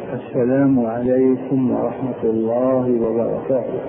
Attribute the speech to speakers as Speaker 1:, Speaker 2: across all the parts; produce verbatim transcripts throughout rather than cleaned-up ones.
Speaker 1: السلام عليكم ورحمة الله وبركاته.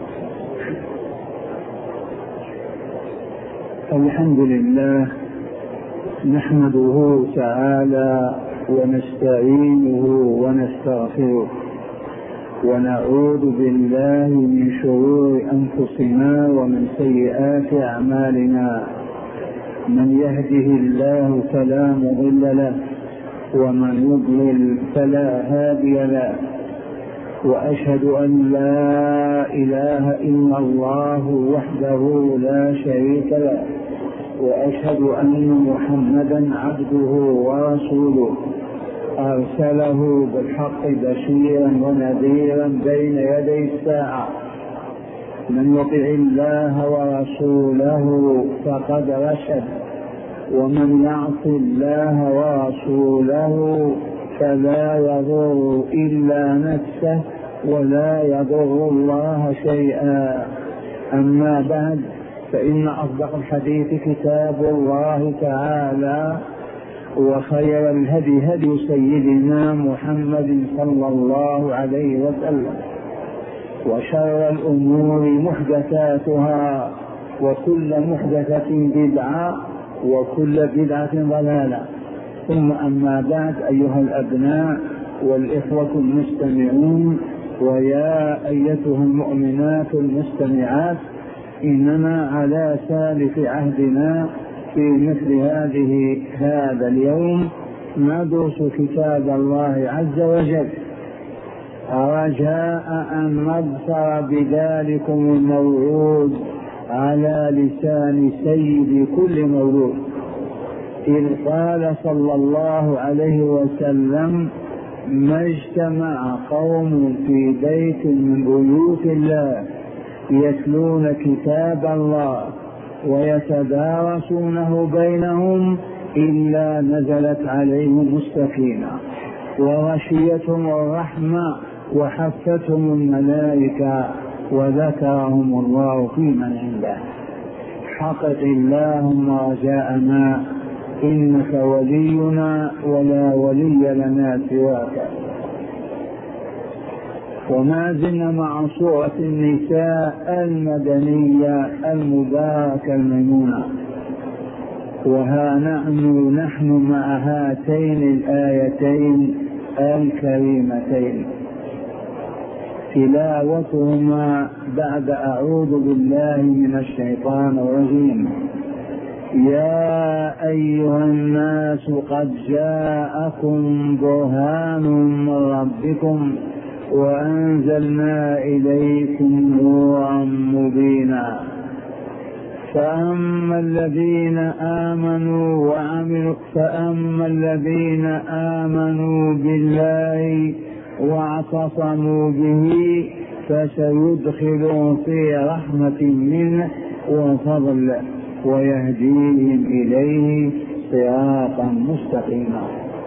Speaker 1: الحمد لله نحمده تعالى ونستعينه ونستغفره ونعوذ بالله من شرور أنفسنا ومن سيئات أعمالنا. من يهده الله فلا مضل له ومن يضلل فلا هادي له، وأشهد أن لا إله إلا الله وحده لا شريك له، وأشهد أن محمدا عبده ورسوله أرسله بالحق بشيرا ونذيرا بين يدي الساعة. من يطع الله ورسوله فقد رشد، ومن يعص الله ورسوله فلا يضر إلا نفسه ولا يضر الله شيئا. أما بعد، فإن أصدق الحديث كتاب الله تعالى، وخير الهدي هدي سيدنا محمد صلى الله عليه وسلم، وشر الأمور محدثاتها، وكل محدثة بدعة، وكل بدعة ضلالة. ثم أما بعد، أيها الأبناء والإخوة المستمعون، ويا أيتها المؤمنات المستمعات، إننا على سالف عهدنا في مثل هذه هذا اليوم ندرس كتاب الله عز وجل، رجاء أن نبصر بذلكم الموعود على لسان سيد كل مولود، إذ قال صلى الله عليه وسلم: ما اجتمع قوم في بيت من بيوت الله يتلون كتاب الله ويتدارسونه بينهم إلا نزلت عليهم السكينة وغشيتهم الرحمة وحفتهم الملائكة وذكرهم الله في من عنده. حقق اللهم رجاءنا، إنك ولينا ولا ولي لنا سواك. وما زلنا مع سورة النساء المدنية المباركة الميمونة، وها نحن نحن مع هاتين الآيتين الكريمتين، تلاوتهما بعد أعوذ بالله من الشيطان الرجيم. يا أيها الناس قد جاءكم برهان من ربكم وأنزلنا إليكم نورا مبينا. فأما الذين آمنوا وعملوا فأما الذين آمنوا بالله واعتصموا به فسيدخلهم في رحمة منه وفضل ويهديهم إليه صراطا مستقيما.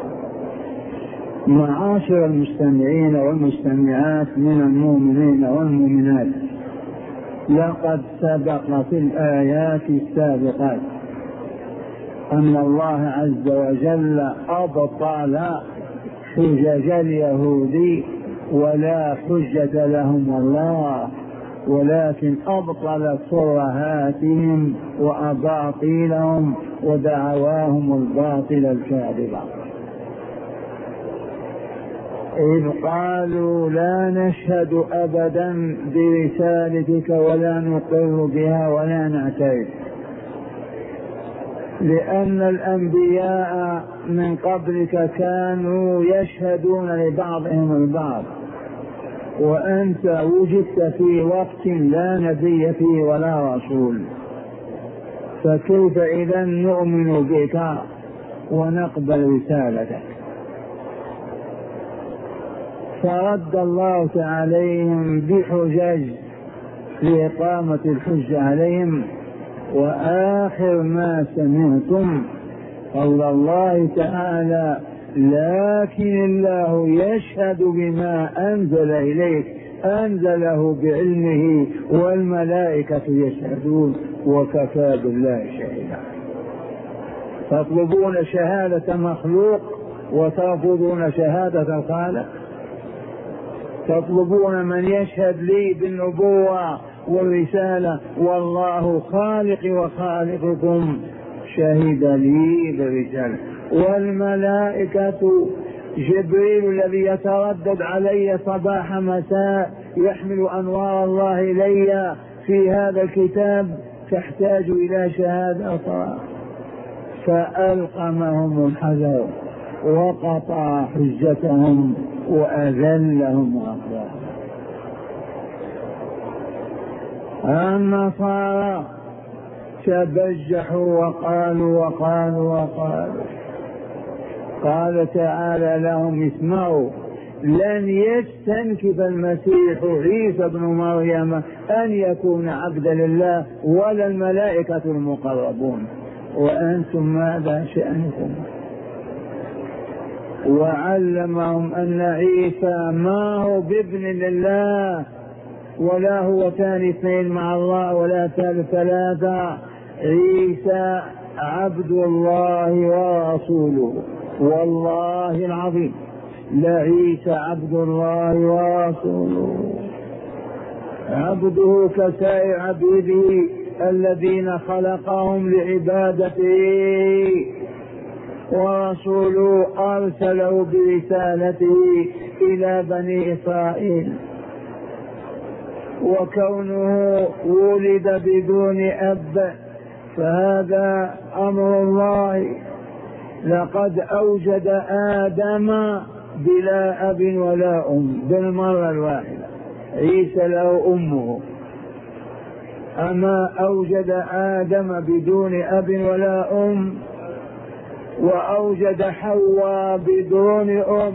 Speaker 1: معاشر المستمعين والمستمعات من المؤمنين والمؤمنات، لقد سبق في الآيات السابقات أن الله عز وجل أبطل حجج اليهود، ولا حجة لهم الله، ولكن أبطل ترهاتهم وأباطيلهم ودعواهم الباطل الكاذبة، إذ قالوا لا نشهد أبدا برسالتك ولا نقر بها ولا نعترف، لأن الأنبياء من قبلك كانوا يشهدون لبعضهم البعض، وأنت وجدت في وقت لا نبي فيه ولا رسول، فكيف إذا نؤمن بك ونقبل رسالتك؟ فرد الله عليهم بحجج لإقامة الحجة عليهم. وآخر ما سمعتم قول الله تعالى: لكن الله يشهد بما أنزل إليك، أنزله بعلمه والملائكة يشهدون وكفى بالله شهيدا. تطلبون شهادة مخلوق وترفضون شهادة الخالق. تطلبون من يشهد لي بالنبوة والرسالة، والله خالقي وخالقكم شهد لي بالرسالة. والملائكة جبريل الذي يتردد علي صباح مساء يحمل أنوار الله إلي في هذا الكتاب تحتاج إلى شهادة صراحة. فألقمهم الحذر وقطع حجتهم وأذلهم وأخلاهم. النصارى تبجحوا وقالوا وقالوا وقالوا. قال تعالى لهم اسمعوا: لن يستنكف المسيح عيسى ابن مريم أن يكون عبدا لله ولا الملائكة المقربون، وأنتم ماذا شأنكم؟ وعلمهم أن عيسى ما هو بابن لله ولا هو ثاني اثنين مع الله ولا ثالث ثلاثة. عيسى عبد الله ورسوله، والله العظيم لعيسى عبد الله ورسوله، عبده كسائر عبيده الذين خلقهم لعبادته، ورسوله أرسله برسالته إلى بني إسرائيل. وكونه ولد بدون أب فهذا أمر الله. لقد أوجد آدم بلا أب ولا أم بالمرة الواحدة، عيسى له أمه. أما أوجد آدم بدون أب ولا أم، وأوجد حواء بدون أم،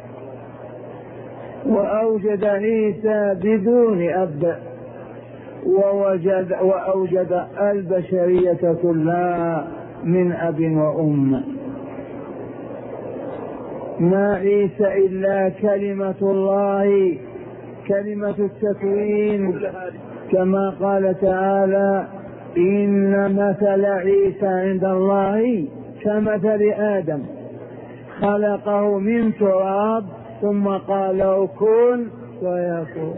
Speaker 1: وأوجد عيسى بدون أب، ووجد وأوجد البشرية كلها من أب وأم. ما عيسى إلا كلمة الله، كلمة التكوين، كما قال تعالى: إن مثل عيسى عند الله كمثل آدم خلقه من تراب ثم قال له كن فيكون.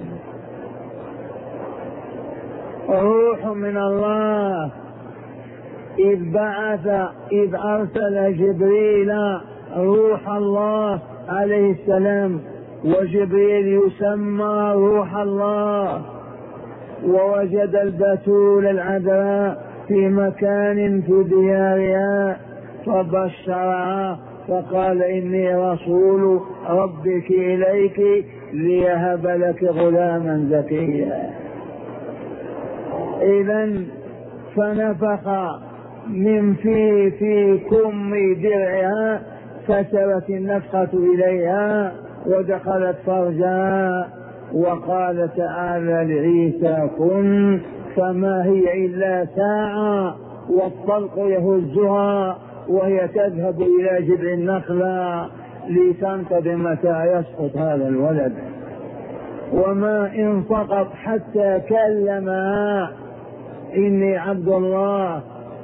Speaker 1: روح من الله. إذ بعث إذ أرسل جبريل روح الله عليه السلام، وجبريل يسمى روح الله، ووجد البتول العذراء في مكان في ديارها فبشرها فقال: إني رسول ربك إليك ليهب لك غلاما زكيا. إذن فنفخ من في في كم درعها كسرت النفخة إليها ودخلت فرجها. وقال تعالى لعيسى: كن، فما هي إلا ساعة والطلق يهزها وهي تذهب إلى جذع النخلة لتنتظر متى يسقط هذا الولد. وما إن سقط حتى كلمها: إني عبد الله.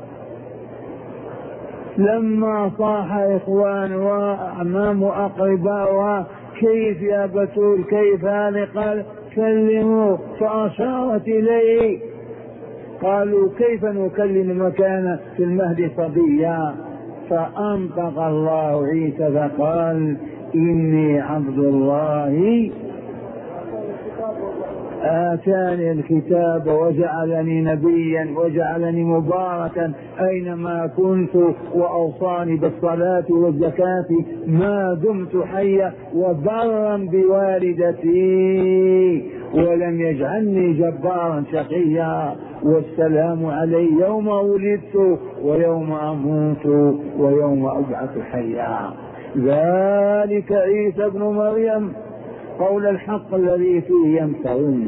Speaker 1: لما صاح إخوانها وأعمام أقرباؤها: كيف يا بتول كيف هذا؟ قال: كلموا. فأشارت إليه. قالوا: كيف نكلم مكان في المهد صبيا؟ فأنطق الله عيسى فقال: إني عبد الله آتاني الكتاب وجعلني نبيا وجعلني مباركا أينما كنت وأوصاني بالصلاة والزكاة ما دمت حيا وبرا بوالدتي ولم يجعلني جبارا شقيا والسلام علي يوم ولدت ويوم أموت ويوم أبعث حيا. ذلك عيسى ابن مريم قول الحق الذي فيه يمترون.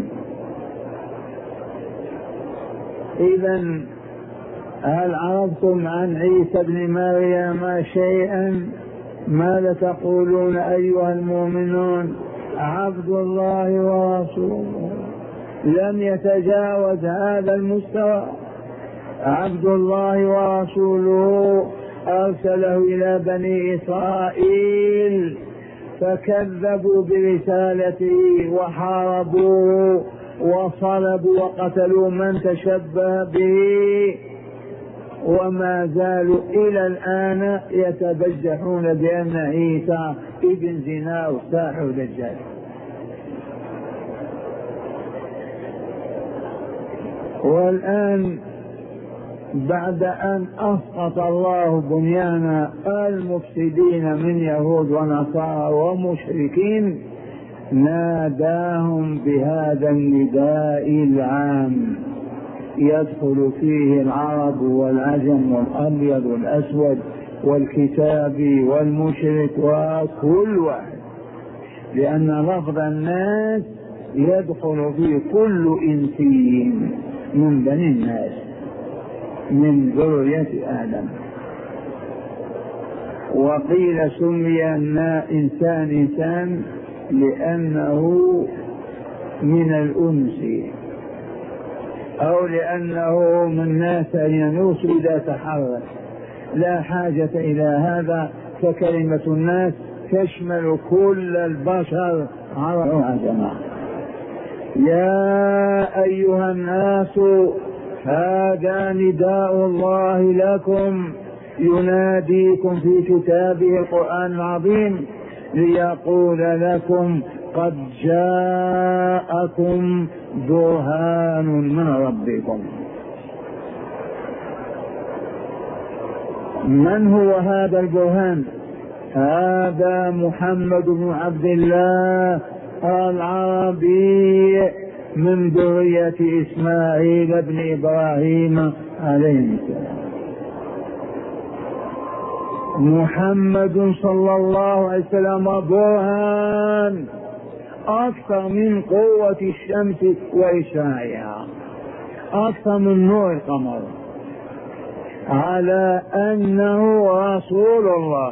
Speaker 1: إذن هل عرفتم عن عيسى ابن مريم شيئا؟ ماذا تقولون أيها المؤمنون؟ عبد الله ورسوله، لم يتجاوز هذا المستوى. عبد الله ورسوله أرسله إلى بني إسرائيل، فكذبوا برسالته وحاربوه وصلبوا وقتلوا من تشبه به، وما زالوا إلى الآن يتبجحون بأن عيسى ابن زنا وساحر دجال. والآن بعد أن أسقط الله بنيان المفسدين من يهود ونصارى ومشركين ناداهم بهذا النداء العام يدخل فيه العرب والعجم والأبيض والأسود والكتابي والمشرك وكل واحد، لأن لفظ الناس يدخل فيه كل إنسي من بني الناس من ذرية آدم. وقيل سمي إنسان إنسان لأنه من الأنس، أو لأنه من ناس ينوس إذا تحرك، لا حاجة إلى هذا، فكلمة الناس تشمل كل البشر عرب وعجم. يا أيها الناس هذا نداء الله لكم يناديكم في كتابه القرآن العظيم ليقول لكم قد جاءكم برهان من ربكم. من هو هذا البرهان؟ هذا محمد بن عبد الله العربي من ذرية إسماعيل بن إبراهيم عليه السلام. محمد صلى الله عليه وسلم برهان أكثر من قوة الشمس وإشعاعها، أكثر من نور القمر، على أنه رسول الله،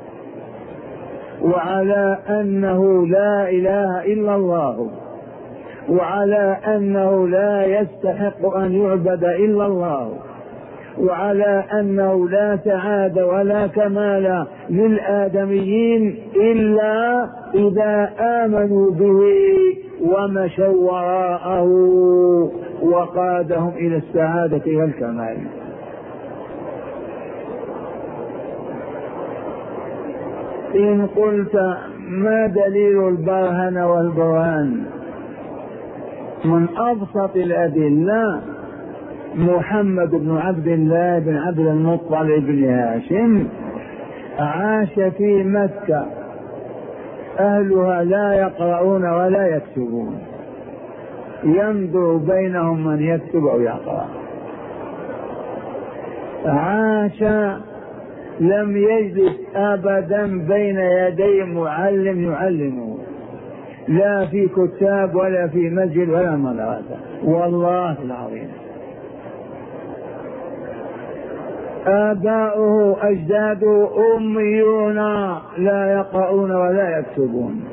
Speaker 1: وعلى أنه لا إله إلا الله، وعلى أنه لا يستحق أن يعبد إلا الله، وعلى أنه لا سعادة ولا كمال للآدميين إلا إذا آمنوا به ومشوا وراءه وقادهم إلى السعادة والكمال. إن قلت ما دليل البرهن والبرهان؟ من أبسط الأدلة محمد بن عبد الله بن عبد المطلب بن هاشم عاش في مكة، أهلها لا يقرؤون ولا يكتبون، ينظر بينهم من يكتب أو يقرأ. عاش لم يجلس أبدا بين يدي معلم يعلمه، لا في كتاب ولا في مسجد ولا مدرسة، والله العظيم. آباؤه أجداده أميون لا يقرؤون ولا يكتبون.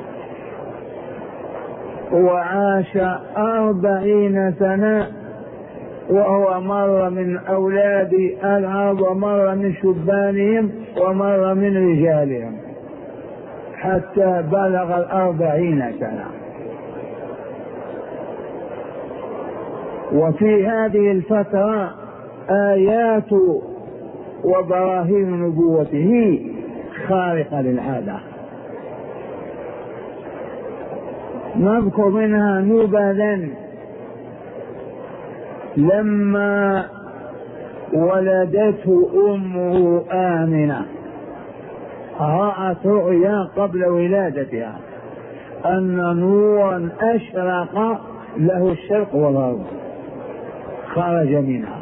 Speaker 1: وعاش أربعين سنة وهو مر من أولاد العرب ومر من شبانهم ومر من رجالهم حتى بلغ الأربعين سنة. وفي هذه الفترة آيات وبراهين نبوته خارقة للعادة، نذكر منها نبذا. لما ولدته أمه آمنة رأت رؤيا قبل ولادتها أن نورا أشرق له الشرق والغرب خرج منها،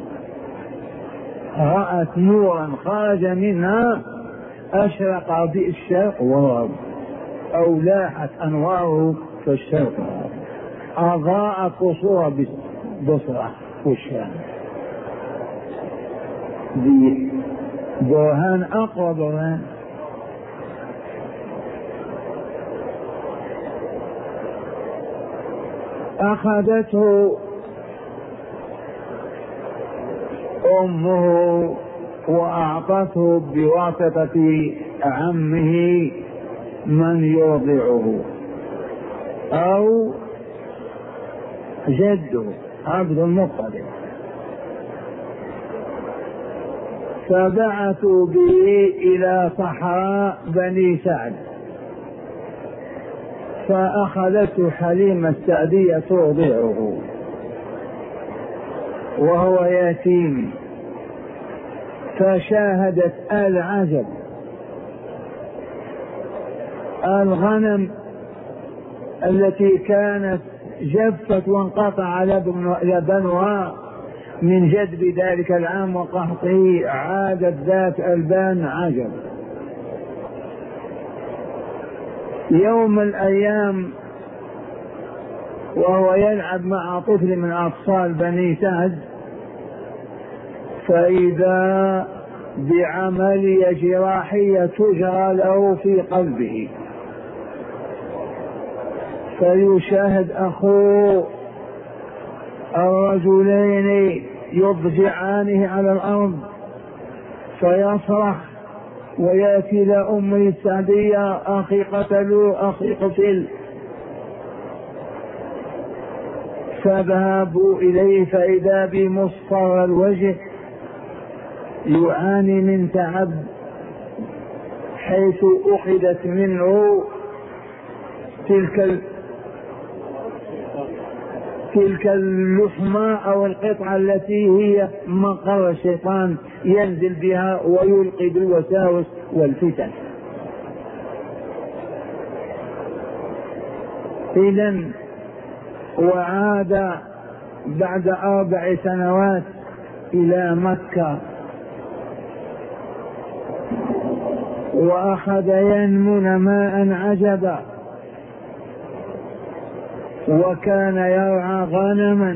Speaker 1: رأت نورا خرج منها أشرق بالشرق والغرب، أو لاحت أنواره في الشرق والغرب، أضاء قصور بصرة والشام. برهان أقوى برهان. أخذته أمه وأعطته بواسطة عمه من يرضعه أو جده عبد المطلب. فبعثوا به إلى صحراء بني سعد، فأخذته حليمة السعدية ترضعه وهو يتيم. فشاهدت العجب، الغنم التي كانت جفت وانقطع لبنها من جدب ذلك العام وقحطه عادت ذات ألبان عجب. يوم من الأيام وهو يلعب مع طفل من أطفال بني سعد، فإذا بعملية جراحية تجرى له في قلبه، فيشاهد أخوه الرجلين يضجعانه على الأرض، فيصرخ ويأتي إلى أمه السعدية: أخي قتلوا، أخي قتل. فذهبوا إليه فإذا بمصفر الوجه يعاني من تعب، حيث أخذت منه تلك تلك اللحمة أو القطعة التي هي مقر الشيطان ينزل بها ويلقي بالوساوس والفتن. إذن وعاد بعد أربع سنوات إلى مكة، وأخذ ينمو نماء عجبا، وكان يرعى غنما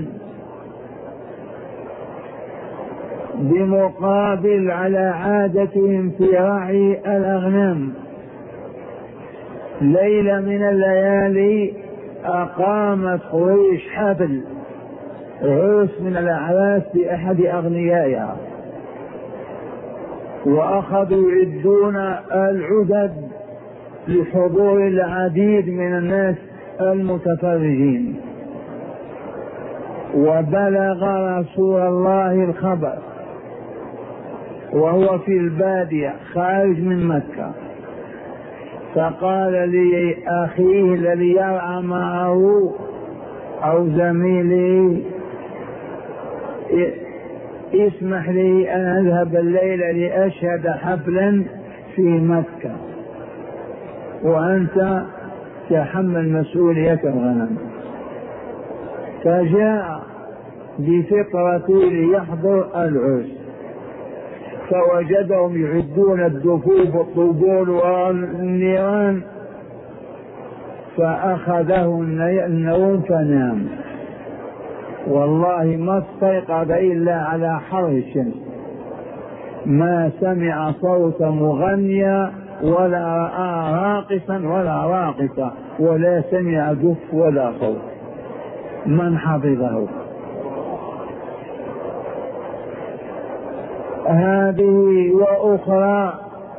Speaker 1: بمقابل على عادتهم في رعي الأغنام. ليلة من الليالي أقامت قريش حفل عرس من الأعراس بأحد أغنيائها، وأخذوا يعدون العدد لحضور العديد من الناس المتفرجين. وبلغ رسول الله الخبر وهو في البادية خارج من مكة، فقال لأخيه الذي يرعى معه أو زميلي: اسمح لي أن أذهب الليلة لأشهد حفلا في مكة، وأنت تحمل مسؤولية الغنم. فجاء بفطرته ليحضر العرس، فوجدهم يعدون الدفوف والطبول والنيران، فأخذه النوم فنام. والله ما استيقظ إلا على حر الشمس، ما سمع صوت مغنيا ولا رأى راقصا ولا راقصة ولا سمع دف ولا صوت. من حفظه؟ هذه وأخرى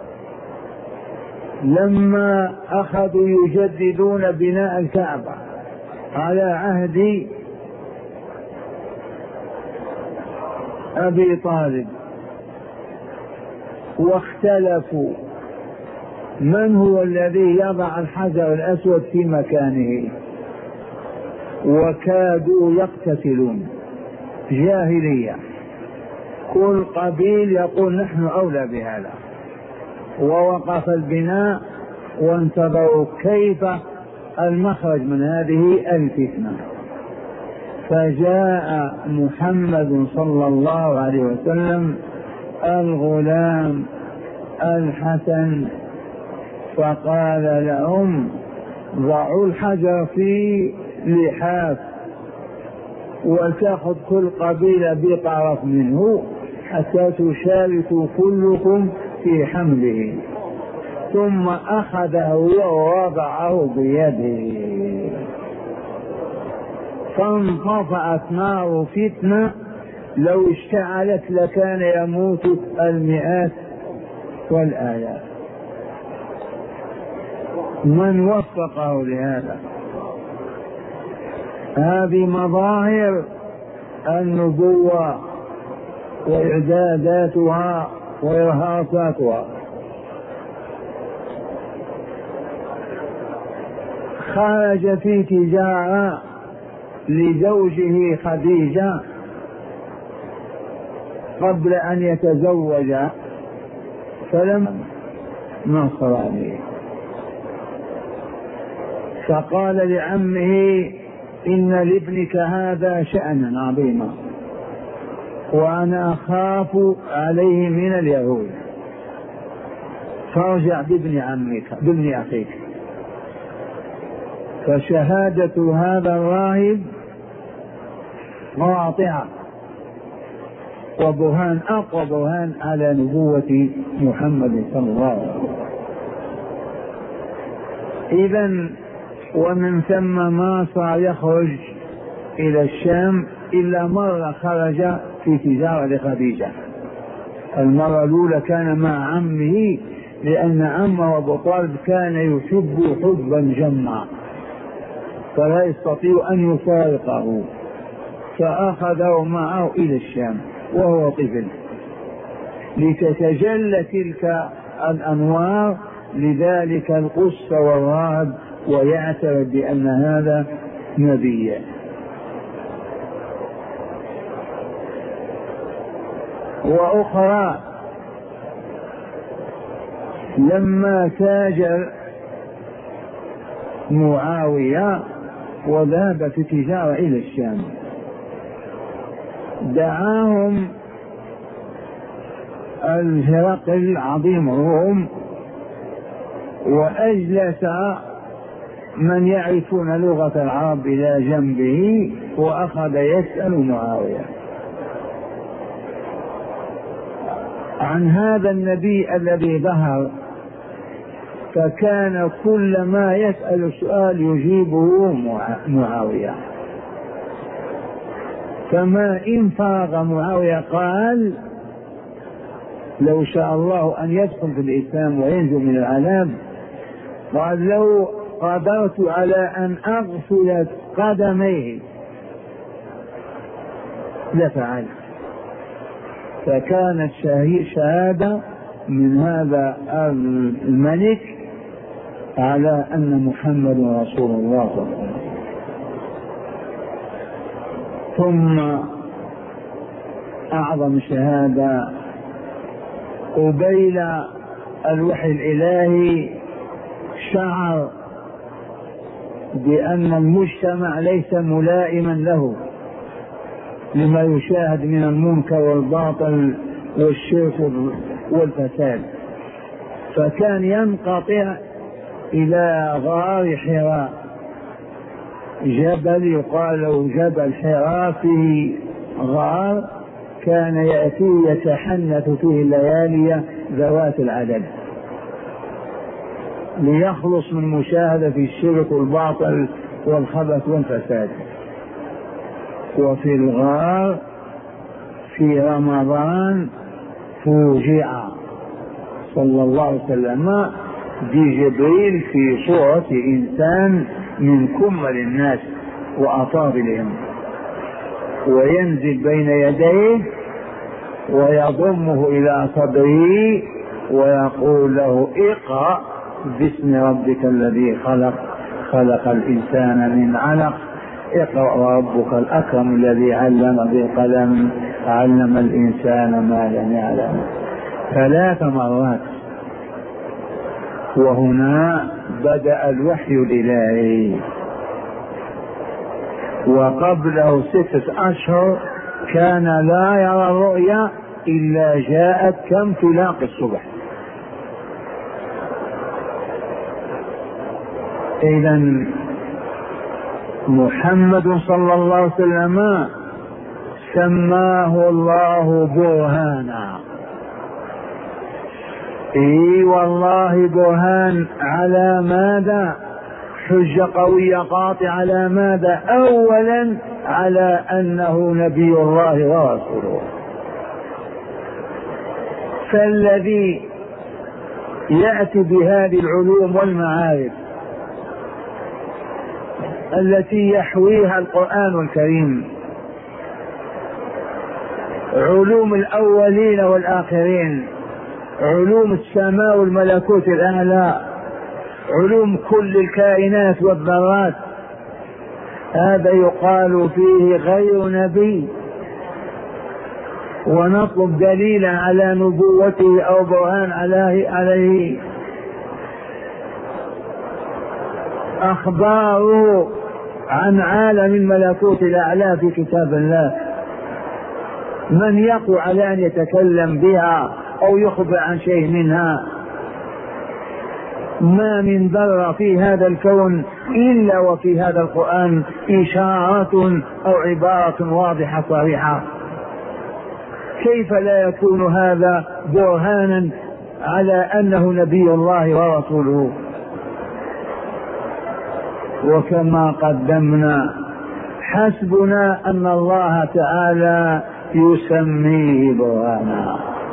Speaker 1: لما أخذوا يجددون بناء الكعبة على عهد أبي طالب، واختلفوا من هو الذي يضع الحجر الأسود في مكانه، وكادوا يقتتلون جاهلية، كل قبيل يقول نحن أولى بهذا. ووقف البناء وانتظروا كيف المخرج من هذه الفتنة. فجاء محمد صلى الله عليه وسلم الغلام الحسن فقال لهم: ضعوا الحجر في لحاف وتأخذ كل قبيلة بطرف منه حتى تشاركوا كلكم في حمله. ثم أخذه ووضعه بيده، فانطفأت نار فتنة لو اشتعلت لكان يموت المئات والآلاف. من وفقه لهذا؟ هذه مظاهر النبوة وإعداداتها وإرهاصاتها. خرج في تجارة لزوجه خديجة قبل أن يتزوج، فلم نصر عليه، فقال لعمه إن لابنك هذا شأنا عظيما وأنا أخاف عليه من اليهود، فارجع بابن عمك بابن أخيك. فشهادة هذا الراهب قاطعة وبرهان أقوى برهان على نبوة محمد صلى الله عليه وسلم. إذن ومن ثم ما صار يخرج إلى الشام إلا مرة خرج في تجارة لخديجة. المرة الأولى كان مع عمه لأن عمه أبو طالب كان يحب حبا جما فلا يستطيع أن يفارقه، فأخذه معه إلى الشام وهو طفل لتتجلى تلك الأنوار لذلك القس والراهب ويعترف بأن هذا نبي. وأخرى لما تاجر معاوية وذهب في تجارة إلى الشام دعاهم الهرقل عظيم الروم وأجلس من يعرفون لغة العرب إلى جنبه وأخذ يسأل معاوية عن هذا النبي الذي ظهر، فكان كل ما يسأل سؤال يجيبه معاوية. فما إن فرغ معاوية قال لو شاء الله أن يدخل في الإسلام وينجو من العذاب، قال لو قدرت على أن أغسل قدميه لفعل. فكانت شهادة من هذا الملك على أن محمد رسول الله صلى الله عليه وسلم. ثم أعظم شهادة قبيل الوحي الإلهي شعر بأن المجتمع ليس ملائما له لما يشاهد من المنكر والباطل والشرك والفساد، فكان ينقطع إلى غار حراء، جبل يقال له جبل حراء فيه غار كان يأتي يتحنث فيه الليالي ذوات العدد ليخلص من مشاهدة الشرك والباطل والخبث والفساد. وفي الغار في رمضان فوجئ صلى الله عليه وسلم بجبريل في صورة إنسان من كمل الناس وأطابلهم، وينزل بين يديه ويضمه إلى صدره ويقول له اقرأ باسم ربك الذي خلق خلق الإنسان من علق اقرأ وربك الأكرم الذي علم بالقلم علم الإنسان ما لم يعلم ثلاث مرات. وهنا بدأ الوحي الإلهي، وقبله ستة أشهر كان لا يرى الرؤيا إلا جاءت كانطلاق الصبح. إذن محمد صلى الله عليه وسلم سماه الله برهانا. اي والله برهان على ماذا؟ حجة قوية قاطعة على ماذا؟ اولا على انه نبي الله ورسوله. فالذي يأتي بهذه العلوم والمعارف التي يحويها القرآن الكريم، علوم الأولين والآخرين، علوم السماء والملكوت الأعلى، علوم كل الكائنات والذرات. هذا يقال فيه غير نبي، ونطلب دليلا على نبوته أو برهان عليه. أخباره عن عالم الملكوت الأعلى في كتاب الله، من يقوى على أن يتكلم بها أو يخبر عن شيء منها؟ ما من ذرة في هذا الكون إلا وفي هذا القرآن إشارة أو عبارة واضحة صريحة. كيف لا يكون هذا برهانا على أنه نبي الله ورسوله؟ وكما قدمنا حسبنا أن الله تعالى يسميه برهانا،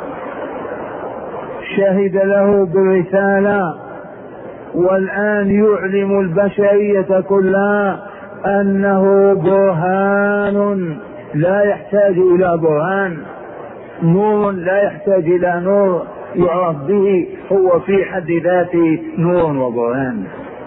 Speaker 1: شهد له بالرسالة، والآن يعلم البشرية كلها أنه برهان لا يحتاج إلى برهان، نور لا يحتاج إلى نور يعرف به، هو في حد ذاته نور وبرهان.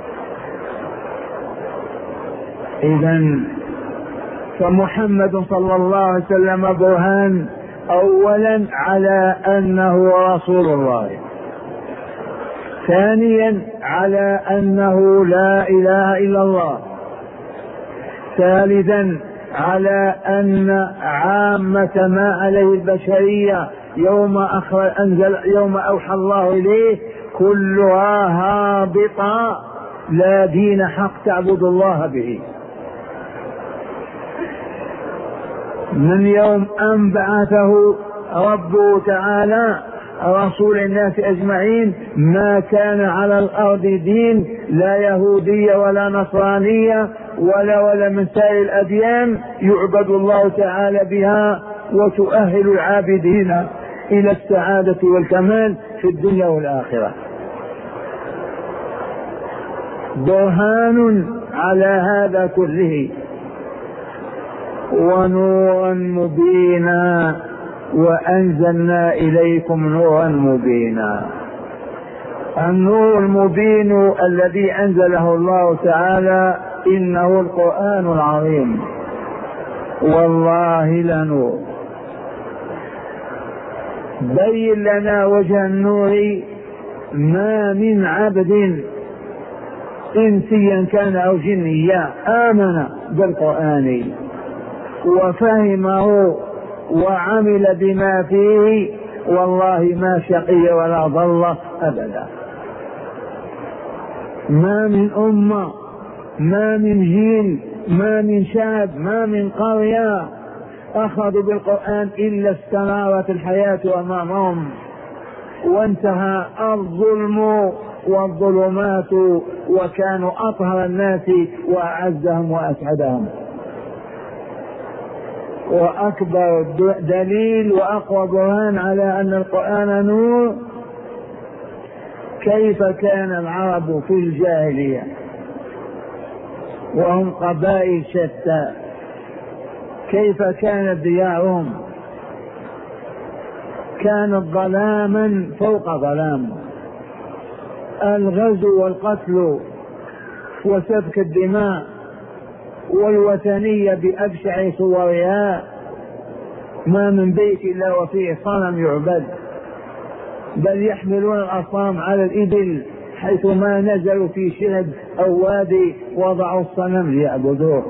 Speaker 1: إذن فمحمد صلى الله عليه وسلم برهان أولا على أنه رسول الله، ثانيا على أنه لا إله إلا الله، ثالثا على أن عامة ما عليه البشرية يوم أنزل يوم أوحى الله إليه كلها هابطة، لا دين حق تعبد الله به. من يوم أن بعثه ربه تعالى رسول الناس أجمعين ما كان على الأرض دين، لا يهودية ولا نصرانية ولا ولا من سائر الأديان يعبد الله تعالى بها وتؤهل العابدين إلى السعادة والكمال في الدنيا والآخرة. برهان على هذا كله، ونورا مبينا، وأنزلنا إليكم نورا مبينا. النور المبين الذي أنزله الله تعالى إنه القرآن العظيم، والله لنور. بين لنا وجه النور، ما من عبد إنسيا كان أو جنيا آمن بالقرآن وفهمه وعمل بما فيه والله ما شقي ولا ضل أبدا. ما من أمة، ما من جيل، ما من شعب، ما من قرية أخذوا بالقرآن إلا استنارت الحياة أمامهم وانتهى الظلم والظلمات، وكانوا أطهر الناس وأعزهم وأسعدهم. وأكبر دليل وأقوى برهان على أن القرآن نور، كيف كان العرب في الجاهلية وهم قبائل شتى، كيف كانت ديارهم؟ كانت ظلاما فوق ظلام، الغزو والقتل وسفك الدماء والوثنية بأبشع صورها، ما من بيت إلا وفيه صنم يعبد، بل يحملون الأصنام على الإبل حيث ما نزلوا في شعب أو وادي وضعوا الصنم ليعبدوه.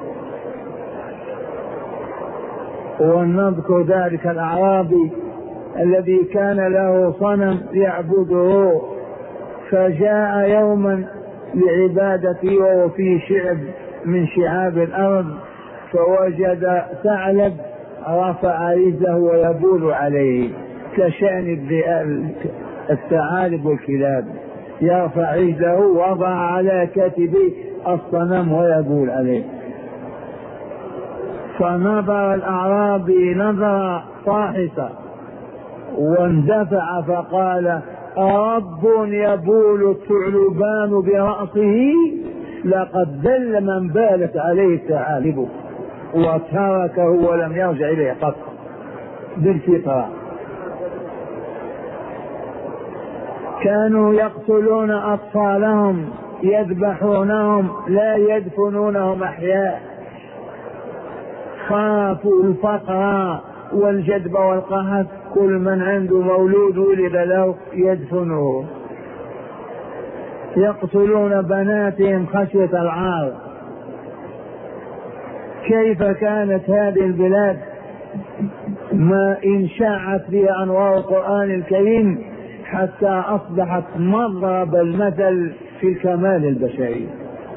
Speaker 1: ونذكر ذلك الأعرابي الذي كان له صنم يعبده، فجاء يوما لعبادته وهو في شعب من شعاب الأرض، فوجد ثعلب رفع رجله ويبول عليه كشأن الثعالب والكلاب، يرفع رجله وضع على كتفه الصنم ويبول عليه. فنظر الأعرابي نظر فاحصة واندفع فقال: أرب يبول الثعلبان برأسه لقد دل من بالت عليه الثعالب وتركه ولم يرجع إليه قط بالفطرة. كانوا يقتلون أطفالهم يذبحونهم لا يدفنونهم أحياء، خافوا الفقر والجدب والقهر، كل من عنده مولود ولد له يدفنه. يقتلون بناتهم خشية العار. كيف كانت هذه البلاد ما إن شاعت فيها أنوار القرآن الكريم حتى أصبحت مضرب المثل في الكمال البشري.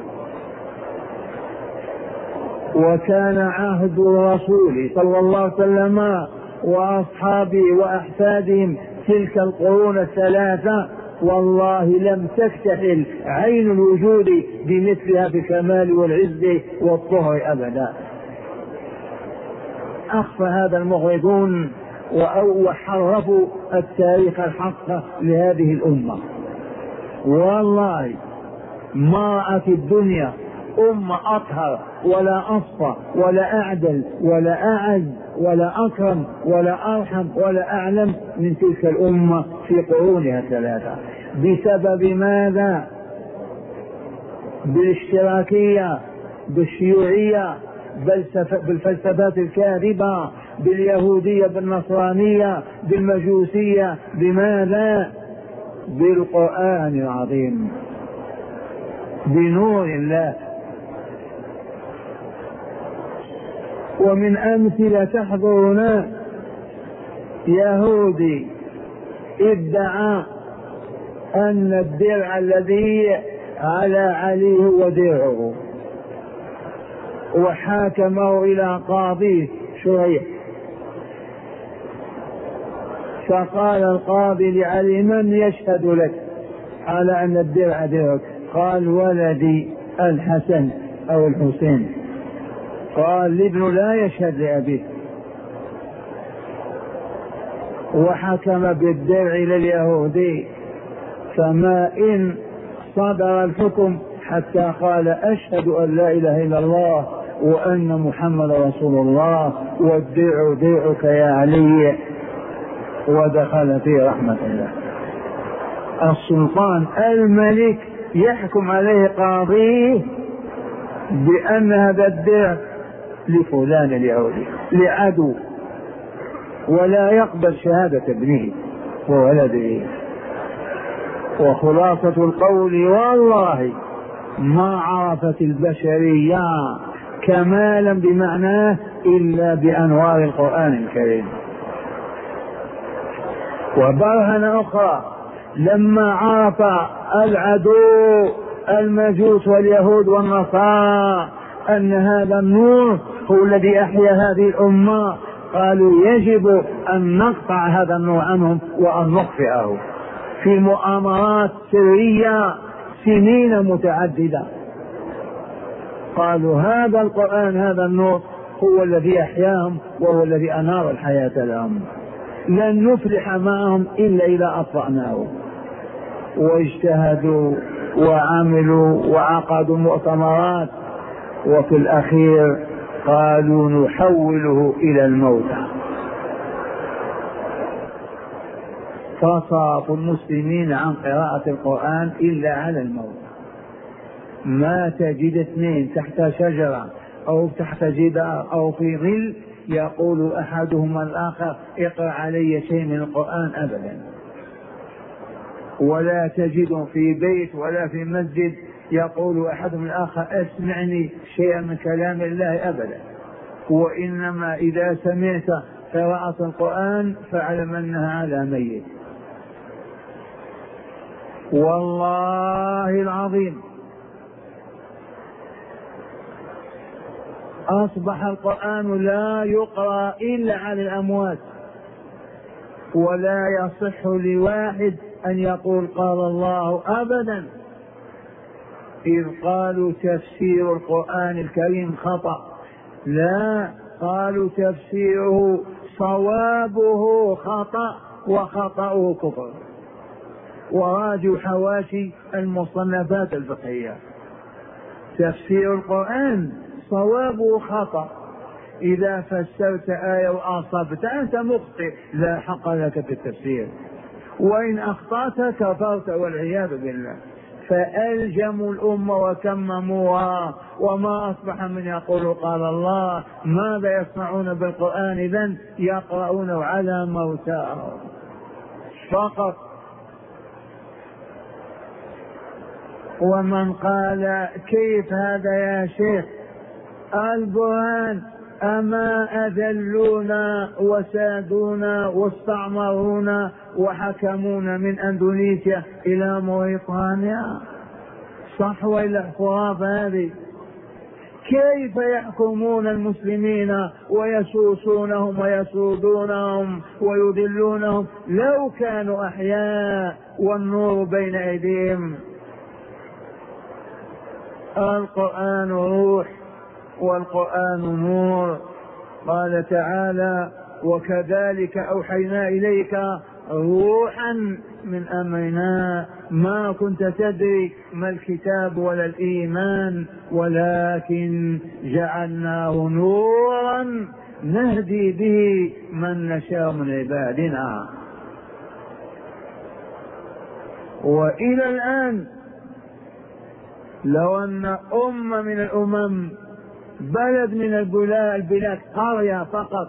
Speaker 1: وكان عهد الرسول صلى الله عليه وسلم وأصحابه وأحفادهم تلك القرون الثلاثة والله لم تكتحل عين الوجود بمثلها في الكمال والعز والطهر أبدا. أخفى هذا المغرضون وحرفوا التاريخ الحق لهذه الأمة. والله ما رأت الدنيا أمة أطهر ولا أصفى ولا أعدل ولا أعز ولا أكرم ولا أرحم ولا أعلم من تلك الأمة في قرونها الثلاثة. بسبب ماذا؟ بالاشتراكية، بالشيوعية، بالفلسفات الكاذبة، باليهودية، بالنصرانية، بالمجوسية. بماذا؟ بالقرآن العظيم، بنور الله. ومن أمثلة تحضرنا يهودي ادعى أن الدرع الذي على علي هو درعه، وحاكمه إلى قاضي شريح، فقال القاضي لعلي من يشهد لك على أن الدرع درعك؟ قال ولدي الحسن أو الحسين. قال الابن لا يشهد لأبيه، وحكم بالدرع لليهودي. فما إن صدر الحكم حتى قال أشهد أن لا إله إلا الله وأن محمد رسول الله والدرع درعك يا علي، ودخل في رحمة الله. السلطان الملك يحكم عليه قاضيه بأن هذا الدرع لفلان اليهودي لعدو، ولا يقبل شهادة ابنه وولده. وخلاصة القول والله ما عرفت البشرية كمالا بمعناه إلا بأنوار القرآن الكريم. وبرهنة أخرى لما عرف العدو المجوس واليهود والنصارى أن هذا النور هو الذي أحيا هذه الأمة، قالوا يجب أن نقطع هذا النور عنهم وأن نخفئه في مؤامرات سرية سنين متعددة. قالوا هذا القرآن هذا النور هو الذي أحياهم وهو الذي أنار الحياة لهم، لن نفلح معهم إلا إذا أطفأناه. واجتهدوا وعملوا وعقدوا مؤتمرات، وفي الأخير قالوا نحوله إلى الموتى. فصرف المسلمين عن قراءة القرآن إلا على الموتى. ما تجد اثنين تحت شجرة أو تحت جدار أو في ظل يقول أحدهما الآخر اقرأ علي شيء من القرآن أبدا. ولا تجد في بيت ولا في مسجد يقول أحدهم الآخر اسمعني شيئا من كلام الله أبدا. وإنما إذا سمعت قراءة القرآن فاعلم أنها على ميت. والله العظيم أصبح القرآن لا يقرأ إلا على الأموات، ولا يصح لواحد أن يقول قال الله أبدا. إذ قالوا تفسير القرآن الكريم خطأ، لا، قالوا تفسيره صوابه خطأ وخطأه كفر. وراجوا حواشي المصنفات الفقهية تفسير القرآن صواب خطأ. إذا فسرت آية وأصبت أنت مخطئ لا حق لك في التفسير، وإن أخطأت كفرت والعياذ بالله. فألجموا الأمة وكمموها، وما أصبح من يقول قال الله. ماذا يصنعون بالقرآن إذن؟ يقرؤونه على موتاهم فقط. ومن قال كيف هذا يا شيخ؟ القرآن أما أذلونا وسادونا واستعمرونا وحكمونا من أندونيسيا إلى موريطانيا، صح ولا خرافة هذه؟ كيف يحكمون المسلمين ويسوسونهم ويسودونهم ويذلونهم لو كانوا أحياء والنور بين أيديهم؟ القرآن روح والقرآن نور. قال تعالى وكذلك أوحينا إليك روحا من أمرنا ما كنت تدري ما الكتاب ولا الإيمان ولكن جعلناه نورا نهدي به من نشاء من عبادنا. وإلى الآن لو أن أمة من الأمم، بلد من البلاد، قرية فقط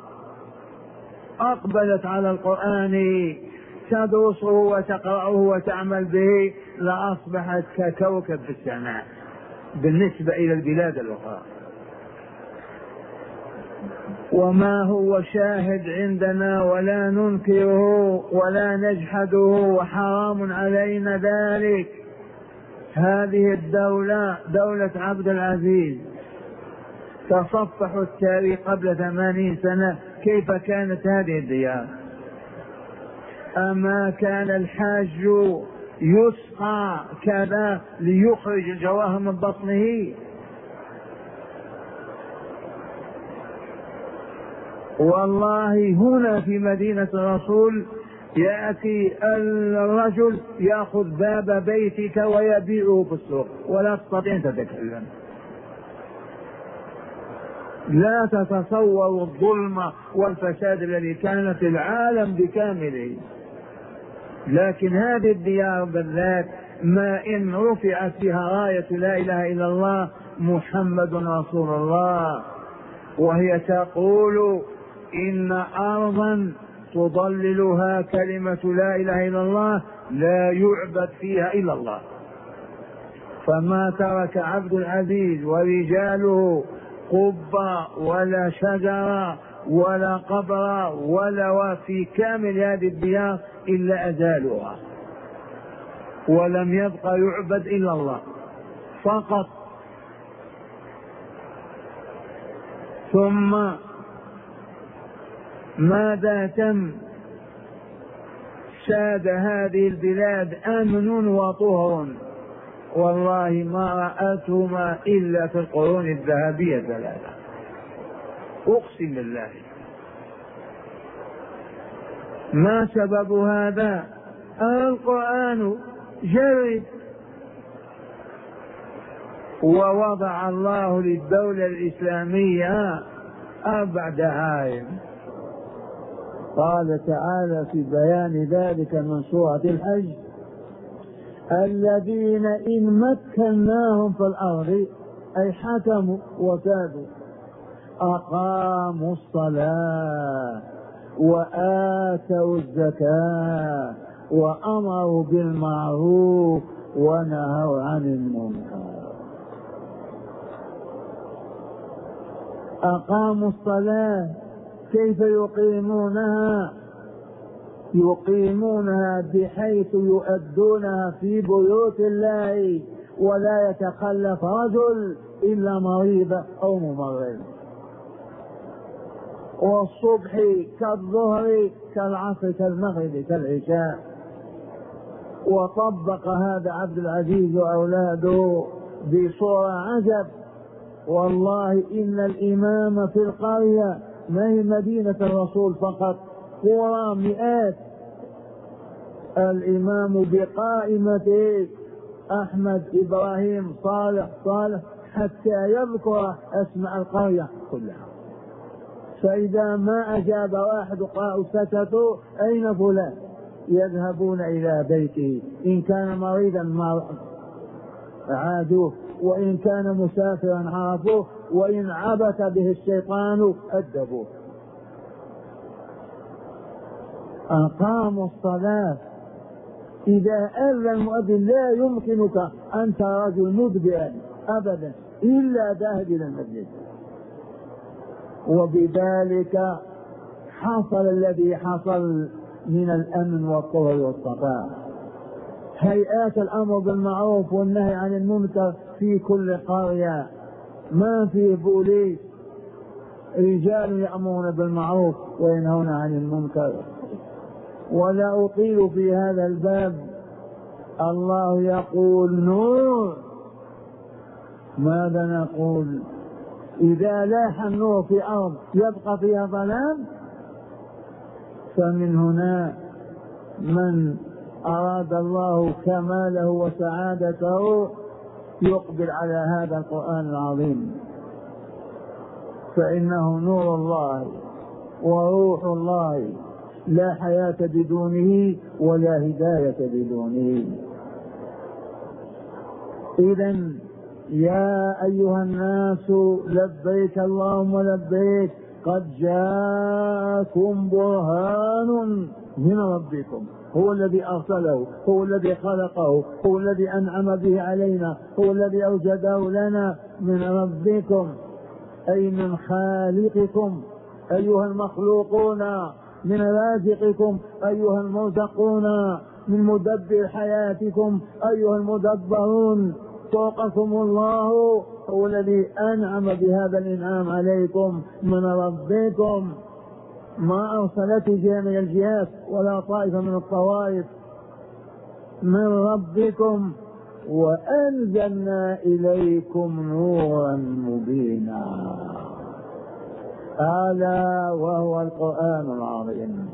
Speaker 1: أقبلت على القرآن تدرسه وتقرأه وتعمل به لأصبحت ككوكب في السماء بالنسبة إلى البلاد الأخرى. وما هو شاهد عندنا ولا ننكره ولا نجحده وحرام علينا ذلك. هذه الدولة دولة عبد العزيز، تصفحوا التاريخ قبل ثمانين سنة كيف كانت هذه الديار. أما كان الحاج يسقى كذا ليخرج الجواهر من بطنه؟ والله هنا في مدينة الرسول يأتي الرجل يأخذ باب بيتك ويبيعه في السوق ولا تستطيع أن تتكلم. لا تتصور الظلم والفساد الذي كان في العالم بكامله. لكن هذه الديار بالذات ما إن رفعت فيها راية لا إله إلا الله محمد رسول الله، وهي تقول إن أرضا تضللها كلمة لا إله إلا الله لا يعبد فيها إلا الله. فما ترك عبد العزيز ورجاله قبة ولا شجرة ولا قبر ولا في كامل هذه الديار إلا أزالوها، ولم يبقى يعبد إلا الله فقط. ثم ماذا تم؟ ساد هذه البلاد أمن وطهر، والله ما رأتهما إلا في القرون الذهبية ثلاثة، أقسم بالله. ما سبب هذا؟ القرآن. جرب. ووضع الله للدولة الإسلامية أربع دعائم. قال تعالى في بيان ذلك من سورة الحج: الذين إن مكناهم في الأرض أي حكموا وكادوا أقاموا الصلاة وآتوا الزكاة وأمروا بالمعروف ونهوا عن المنكر. أقاموا الصلاة، كيف يقيمونها؟ يقيمونها بحيث يؤدونها في بيوت الله، ولا يتخلف رجل إلا مريض أو ممرض. والصبح كالظهر كالعصر كالمغرب كالعشاء. وطبق هذا عبد العزيز وأولاده بصورة عجب. والله إن الإمام في القرية ما هي مدينة الرسول فقط، قرى مئات، الإمام بقائمته أحمد إبراهيم صالح صالح حتى يذكر اسماء القرية كلها. فإذا ما أجاب واحد قالوا سكتوا أين فلان، يذهبون إلى بيته، إن كان مريضا ما عادوه، وإن كان مسافرا عرفوه، وإن عبث به الشيطان أدبوه. أقاموا الصلاة. إذا أذن المؤذن لا يمكنك أن ترى رجل مدبرا أبدا إلا ذاهب إلى المسجد. وبذلك حصل الذي حصل من الأمن والطهر والصفاء. هيئات الأمر بالمعروف والنهي عن المنكر في كل قرية، ما فيه بوليس، رجال يأمرون بالمعروف وينهون عن المنكر. ولا أطيل في هذا الباب. الله يقول نور، ماذا نقول؟ إذا لاح النور في أرض يبقى فيها ظلام؟ فمن هنا من أراد الله كماله وسعادته يقبل على هذا القرآن العظيم، فإنه نور الله وروح الله، لا حياة بدونه ولا هداية بدونه. إذن يا أيها الناس لبيك اللهم لبيك، قد جاءكم برهان من ربكم، هو الذي أرسله، هو الذي خلقه، هو الذي أنعم به علينا، هو الذي أوجده لنا من ربكم أي من خالقكم أيها المخلوقون، من رازقكم أيها المرزقون، من مدبر حياتكم أيها المدبرون. فوقكم الله هو الذي أنعم بهذا الإنعام عليكم من ربكم، ما أرسلت جهة من الجهات ولا طائفة من الطوائف، من ربكم، وأنزلنا إليكم نورا مبينا. ألا وهو القرآن العظيم،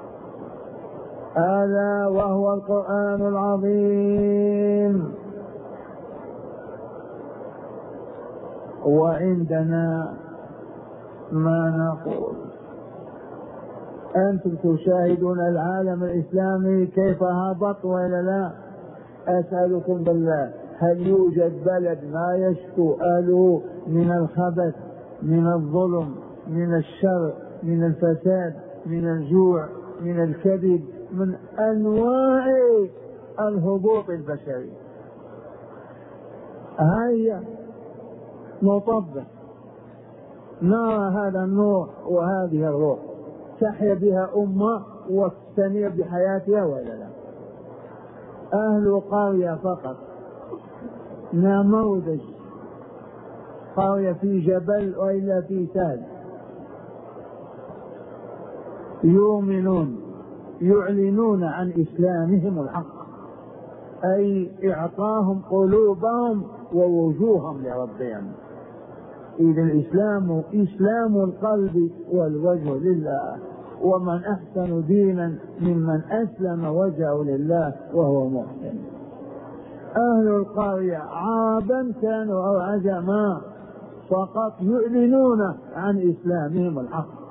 Speaker 1: ألا وهو القرآن العظيم. وعندنا ما نقول، أنتم تشاهدون العالم الإسلامي كيف هبط ولا لا؟ أسألكم بالله، هل يوجد بلد ما يشكو أهله من الخبث، من الظلم، من الشر، من الفساد، من الجوع، من الكذب، من أنواع الهبوط البشري؟ هيا نطبق، نرى هذا النور وهذه الروح، تحيا بها أمة وتستنير بحياتها ولا لا؟ أهل قرية فقط، نموذج قرية في جبل وإلا في تل، يؤمنون يعلنون عن إسلامهم الحق، أي إعطاهم قلوبهم ووجوههم لربهم. إذا الإسلام إسلام القلب والوجه لله، ومن أحسن دينا ممن أسلم وجهه لله وهو محسن. أهل القرية عربا كانوا أو عجما فقط يعلنون عن إسلامهم الحق،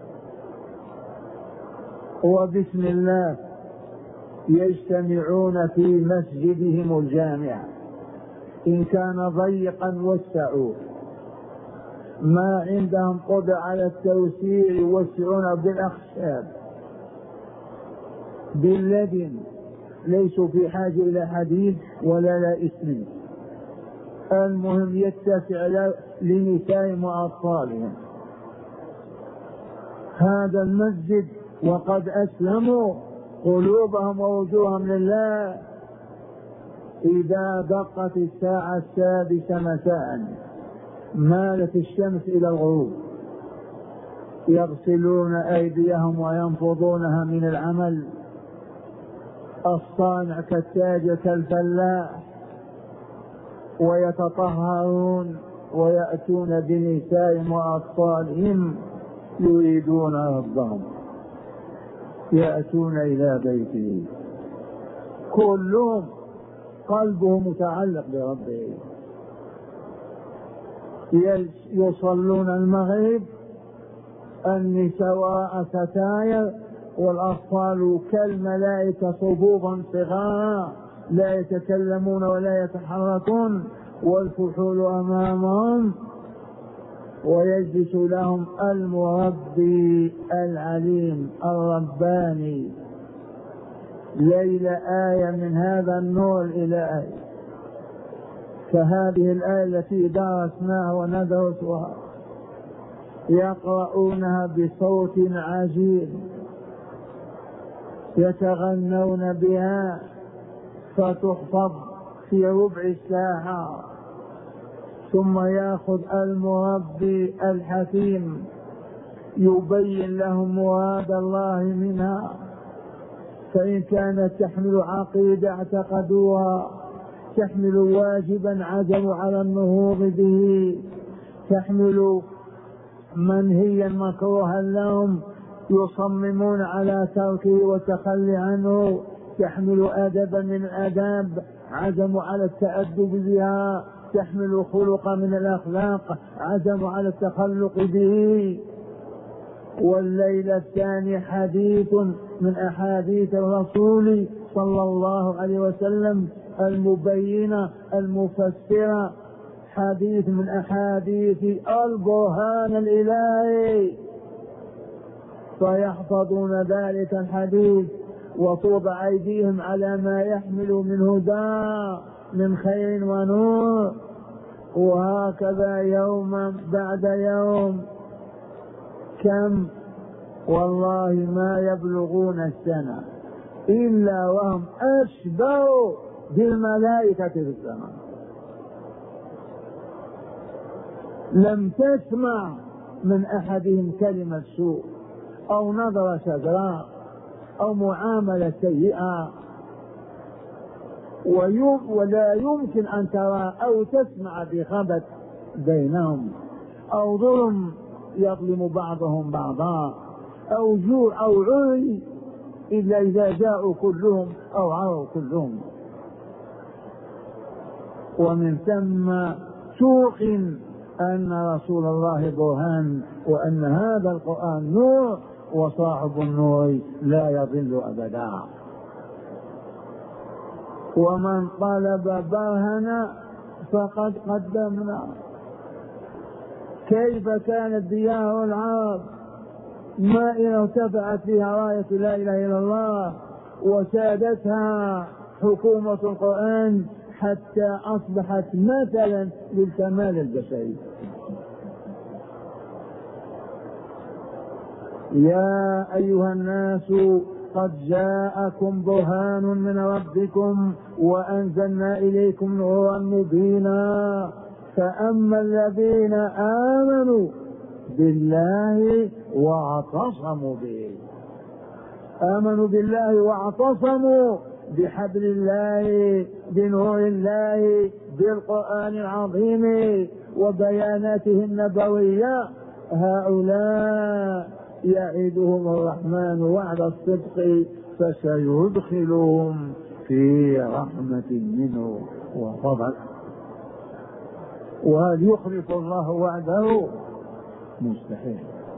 Speaker 1: وبسم الله يجتمعون في مسجدهم الجامع، إن كان ضيقا وسعوه، ما عندهم قدرة على التوسيع يوسعون بالأخشاب باللبن، ليسوا في حاجة إلى حديد ولا لا إسمنت، المهم يتسع لنسائهم وأطفالهم. هذا المسجد وقد أسلموا قلوبهم ووجوههم لله. إذا دقت الساعة السادسة مساء مالت الشمس إلى الغروب، يغسلون أيديهم وينفضونها من العمل، الصانع كالتاجر كالفلاح، ويتطهرون ويأتون بنسائهم وأطفالهم يريدون ربهم، يأتون إلى بيته، كلهم قلبه متعلق بربه. يصلون المغرب النساء ستاير والأطفال كالملائكة صبوبا صغارا لا يتكلمون ولا يتحركون والفحول أمامهم، ويجلس لهم المربي العليم الرباني ليل آية من هذا النور إلى آية كهذه الآية التي درسناها وندرسها، يقرؤونها بصوت عجيب يتغنون بها فتحفظ في ربع ساعة، ثم يأخذ المربي الحكيم يبين لهم مراد الله منها، فإن كانت تحمل عقيدة اعتقدوها، تحمل واجبا عزموا على النهوض به، تحمل منهيا مكروها لهم يصممون على تركه والتخلي عنه، تحمل أدبا من الآداب عزموا على التأدب بها، تحمل خلقا من الأخلاق عزموا على التخلق به. والليل الثاني حديث من أحاديث الرسول صلى الله عليه وسلم المبينة المفسرة، حديث من أحاديث البرهان الإلهي، فيحفظون ذلك الحديث وتوضع أيديهم على ما يحمل من هدى من خير ونور، وهكذا يوما بعد يوم. كم والله ما يبلغون السنة إلا وهم أشبه بالملائكة في السماء. لم تسمع من أحدهم كلمة سوء أو نظرة شجراء أو معاملة سيئة، ولا يمكن أن ترى أو تسمع بخبث بينهم أو ظلم يظلم بعضهم بعضا أو جوع أو عري إلا إذا جاءوا كلهم أو عروا كلهم. ومن ثم توقن أن رسول الله برهان وأن هذا القرآن نور وصاحب النور لا يضل أبدا. ومن طلب برهنا فقد قدمنا. كيف كانت ديار العرب ما إن ارتفعت فيها راية لا إله إلا الله وسادتها حكومة القرآن حتى أصبحت مثلا للكمال البشري. يا أيها الناس قد جاءكم برهان من ربكم وأنزلنا إليكم نورا مبينا، فأما الذين آمنوا بالله واعتصموا به، آمنوا بالله واعتصموا بحبل الله بنور الله بالقرآن العظيم وبياناته النبوية، هؤلاء يعدهم الرحمن وعد الصدق فسيدخلهم في رحمة منه وفضل. وهل يخلف الله وعده؟ مستحيل.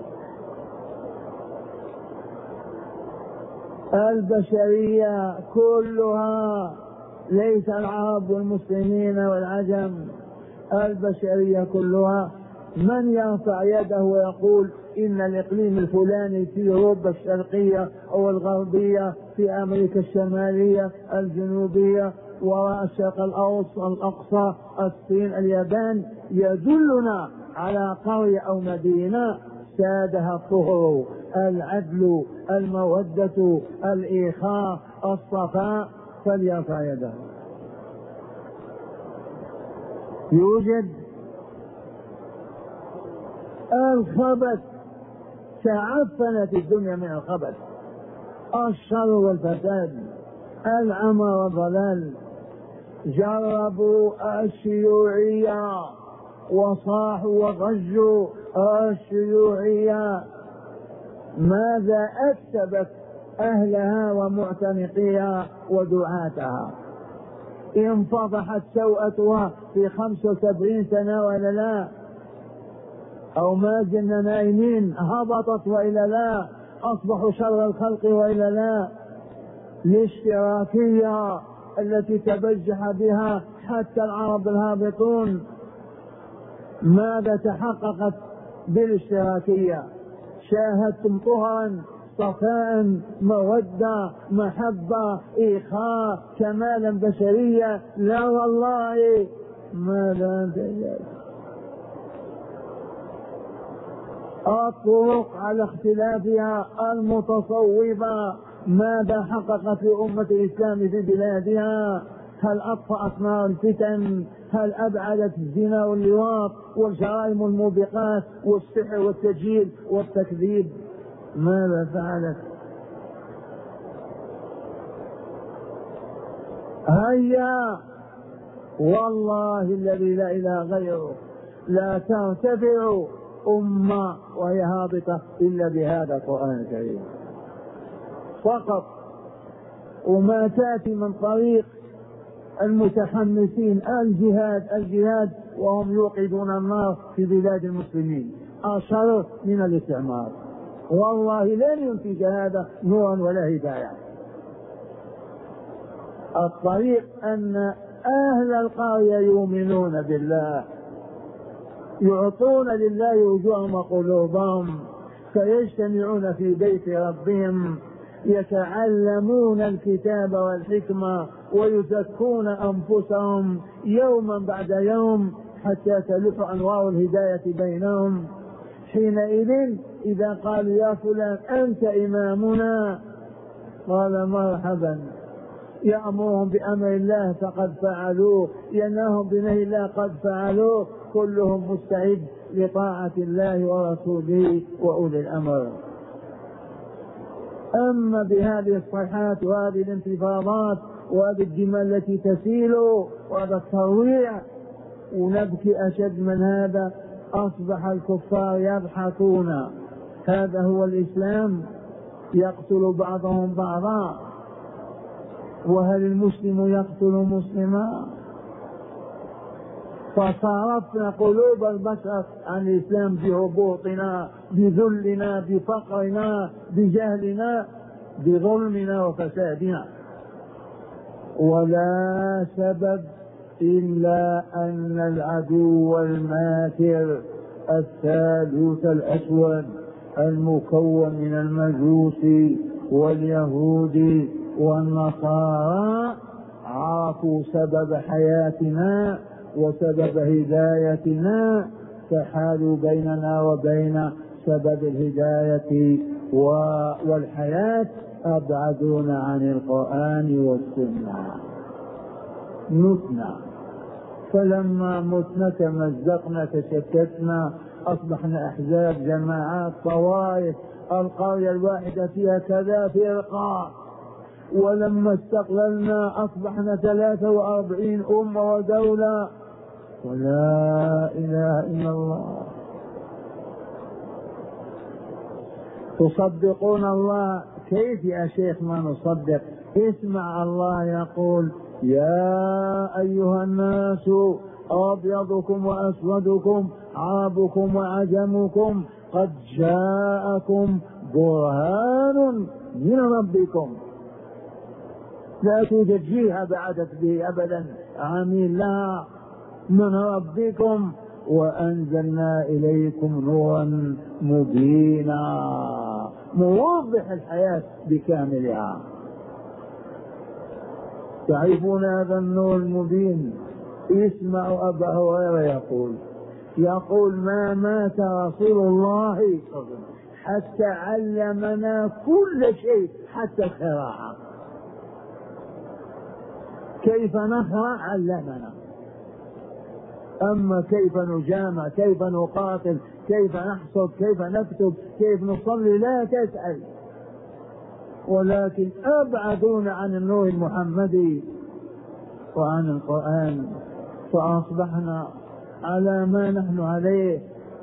Speaker 1: البشرية كلها، ليس العرب والمسلمين والعجم، البشرية كلها من يرفع يده ويقول إن الإقليم الفلاني في أوروبا الشرقية أو الغربية في أمريكا الشمالية الجنوبية وراء الشرق الأوسط الأقصى الصين اليابان يدلنا على قرية أو مدينة سادها الطهر العدل المودة الإخاء الصفاء، فليرفع يده. يوجد الخبث، تعفنت الدنيا من الخبث، الشر والفساد، العمى والضلال. جربوا الشيوعية وصاحوا وضجوا الشيوعية، ماذا أكسبت أهلها ومعتنقيها ودعاتها؟ انفضحت سوءتها في خمس وسبعين سنة ولا لا؟ أو ما زلنا نائمين، هبطت وإلا لا، أصبحوا شر الخلق وإلا لا. الاشتراكية التي تبجح بها حتى العرب الهابطون، ماذا تحققت بالاشتراكية؟ شاهدتم طهرا، صفاء، مودة، محبة، إخاء، كمالا بشرية؟ لا والله. ماذا تجد؟ الطرق على اختلافها المتصوبة ماذا حققت لأمة الإسلام في بلادها؟ هل أطفأت نار الفتن؟ هل أبعدت الزنا واللواط والجرائم الموبقات والسحر والتجهيل والتكذيب؟ ماذا فعلت؟ هيا والله الذي لا إله غيره لا ترتفع أمة وهي هابطة إلا بهذا القرآن الكريم فقط، وما تأتي من طريق المتحمسين الجهاد الجهاد وهم يوقدون النار في بلاد المسلمين أشر من الاستعمار. والله لن ينتج هذا نورا ولا هداية. الطريق أن أهل القرية يؤمنون بالله، يعطون لله وجوههم وقلوبهم، فيجتمعون في بيت ربهم يتعلمون الكتاب والحكمة ويزكون أنفسهم يوما بعد يوم حتى تلح أنوار الهداية بينهم. حينئذ إذا قال يا فلان أنت إمامنا قال مرحبا، يأمرهم بأمر الله فقد فعلوه، ينههم بنهي الله قد فعلوه، كلهم مستعد لطاعة الله ورسوله وأولي الأمر. أما بهذه الصيحات وهذه الانتفاضات وهذه الدماء التي تسيل وهذا الترويع ونبكي أشد من هذا، أصبح الكفار يضحكون. هذا هو الإسلام، يقتل بعضهم بعضا. وهل المسلم يقتل مسلما؟ فصرفنا قلوب البشر عن الإسلام بهبوطنا، بذلنا، بفقرنا، بجهلنا، بظلمنا وفسادنا. ولا سبب إلا أن العدو الماكر الثالوث الأسود المكون من المجوس واليهود والنصارى عرفوا سبب حياتنا وسبب هدايتنا، فحالوا بيننا وبين سبب الهداية والحياة، أبعدونا عن القرآن والسنة. متنا، فلما متنا تمزقنا تشتتنا، أصبحنا أحزاب، جماعات، طوائف، القرية الواحدة فيها كذا فرقة. ولما استقللنا أصبحنا ثلاثة وأربعين أمة ودولة، ولا إله إلا الله. تصدقون الله؟ كيف يا شيخ ما نصدق؟ اسمع الله يقول يا أيها الناس أبيضكم وأسودكم عربكم وعجمكم قد جاءكم برهان من ربكم. لا توجد جهة بعدت به أبدا، عميل لها، من ربكم وأنزلنا إليكم نورا مبينا، موضح الحياة بكاملها. تعرفون هذا النور المبين؟ اسمعوا أبا هريرة يقول يقول ما مات رسول الله حتى علمنا كل شيء حتى الخراعة. كيف نخرع علمنا، أما كيف نجامع، كيف نقاتل، كيف نحصد، كيف نكتب، كيف نصلي لا تسأل. ولكن أبعدون عن النور المحمدي وعن القرآن، فأصبحنا على ما نحن عليه.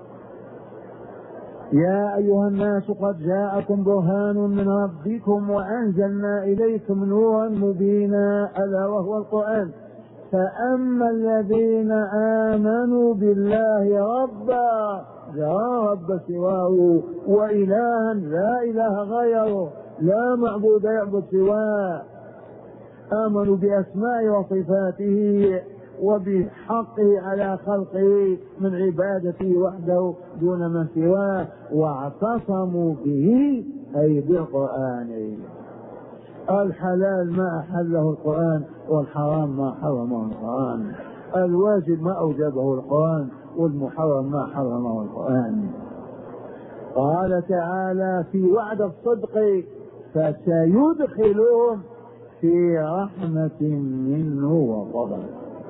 Speaker 1: يا أيها الناس قد جاءكم برهان من ربكم وأنزلنا إليكم نورا مبينا، ألا وهو القرآن. فأما الذين آمنوا بالله ربا لا رب سواه وإلها لا إله غيره، لا معبود يعبد سواه. آمنوا بأسماء وصفاته وبحقه على خلقه من عبادته وحده دون من سواه، واعتصموا به أي بالقرآن. الحلال ما أحله القرآن، والحرام ما حرمه القرآن، الواجب ما أوجبه القرآن، والمحرم ما حرمه القرآن. قال تعالى في وعد الصدق فسيدخلهم في رحمة منه وفضل.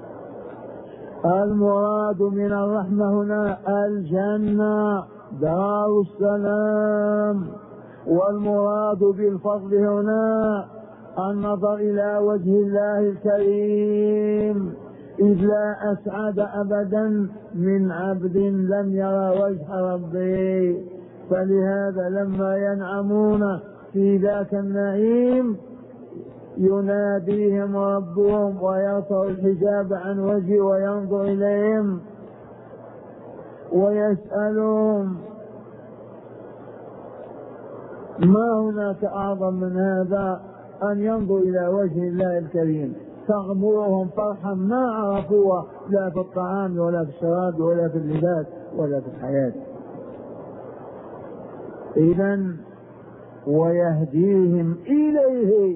Speaker 1: المراد من الرحمة هنا الجنة دار السلام، والمراد بالفضل هنا النظر إلى وجه الله الكريم، إذ لا أسعد أبدا من عبد لم يرى وجه ربه. فلهذا لما ينعمون في ذاك النعيم يناديهم ربهم ويرفع الحجاب عن وجهه وينظر إليهم ويسألهم. ما هناك أعظم من هذا أن ينظر إلى وجه الله الكريم، تغمرهم فرحا ما عرفوها لا في الطعام ولا في الشراب ولا في اللباس ولا في الحياة. إذن ويهديهم إليه.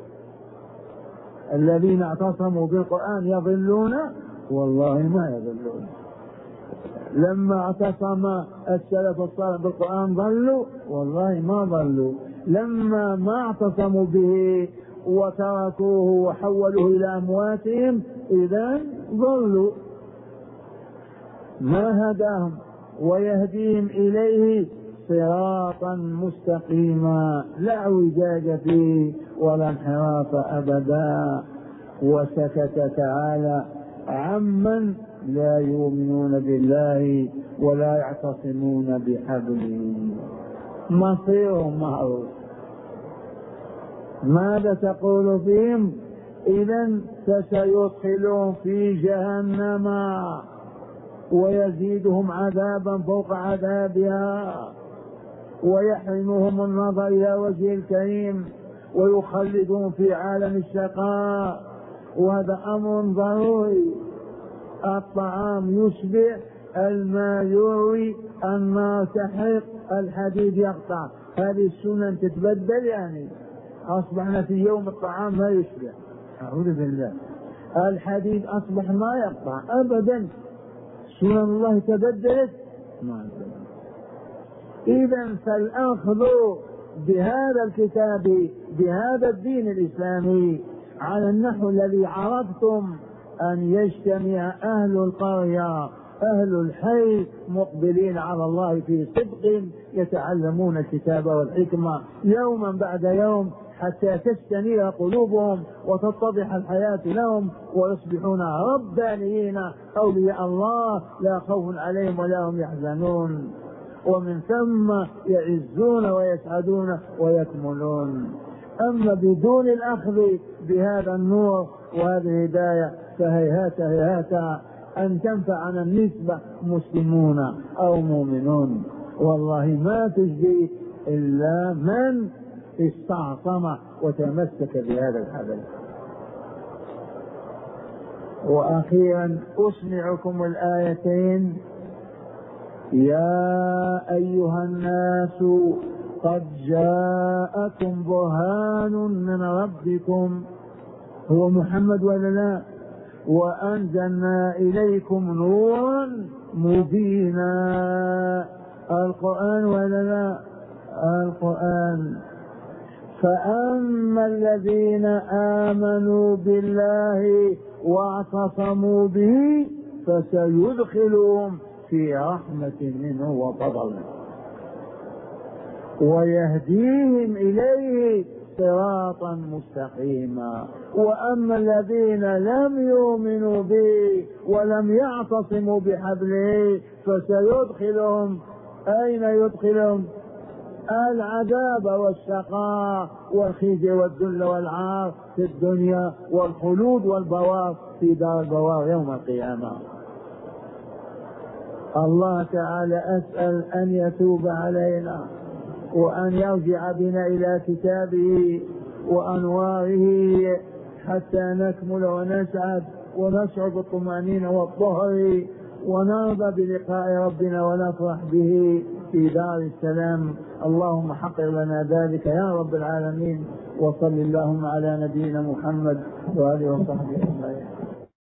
Speaker 1: الذين اعتصموا بالقرآن يضلون؟ والله ما يضلون. لما اعتصم السلف الصالح بالقرآن ضلوا؟ والله ما ضلوا. لما ما اعتصموا به وتركوه وحولوه إلى أمواتهم إذن ضلوا. ما هداهم. ويهديهم إليه صراطا مستقيما لا اعوجاج فيه ولا انحراف أبدا. وسكت تعالى عمن لا يؤمنون بالله ولا يعتصمون بحبله، مصيرهم معروف. ماذا تقول فيهم؟ إذن فسيدخلهم في جهنم ويزيدهم عذابا فوق عذابها ويحرمهم النظر إلى وجه الكريم ويخلدهم في عالم الشقاء. وهذا أمر ضروري. الطعام يشبع، الماء يروي، النار تحرق، الحديد يقطع. هذه السنن تتبدل. يعني أصبحنا في يوم الطعام ما يشبع، أعوذ بالله. الحديد أصبح ما يقطع أبدا. سنن الله تبدلت. إذن فالأخذ بهذا الكتاب بهذا الدين الإسلامي على النحو الذي عرفتم، أن يجتمع أهل القرية أهل الحي مقبلين على الله في صدق يتعلمون الكتاب والحكمة يوما بعد يوم حتى تستنير قلوبهم وتتضح الحياة لهم ويصبحون ربانيين أولياء الله لا خوف عليهم ولا هم يحزنون، ومن ثم يعزون ويسعدون ويكملون. أما بدون الأخذ بهذا النور وهذه الهداية فهيهات هيهات أن تنفعنا النسبة مسلمون أو مؤمنون. والله ما تجدي إلا من استعصم وتمسك بهذا الحبل. وأخيرا أسمعكم الآيتين: يا أيها الناس قد جاءكم برهان من ربكم، هو محمد ولا لا؟ وأنزلنا إليكم نورا مبينا، القرآن ولا لا؟ القرآن. فأما الذين آمنوا بالله واعتصموا به فسيدخلهم في رحمة منه وفضل ويهديهم إليه صراطا مستقيما. وأما الذين لم يؤمنوا به ولم يعتصموا بحبله فسيدخلهم، أين يدخلهم؟ العذاب والشقاء والخزي والذل والعار في الدنيا والخلود والبوار في دار البوار يوم القيامة. الله تعالى أسأل أن يتوب علينا وأن يرجع بنا إلى كتابه وأنواره حتى نكمل ونسعد ونسعد الطمأنينة والطهر ونرضى بلقاء ربنا ونفرح به في دار السلام. اللهم حقق لنا ذلك يا رب العالمين. وصل اللهم على نبينا محمد وآله وصحبه أجمعين.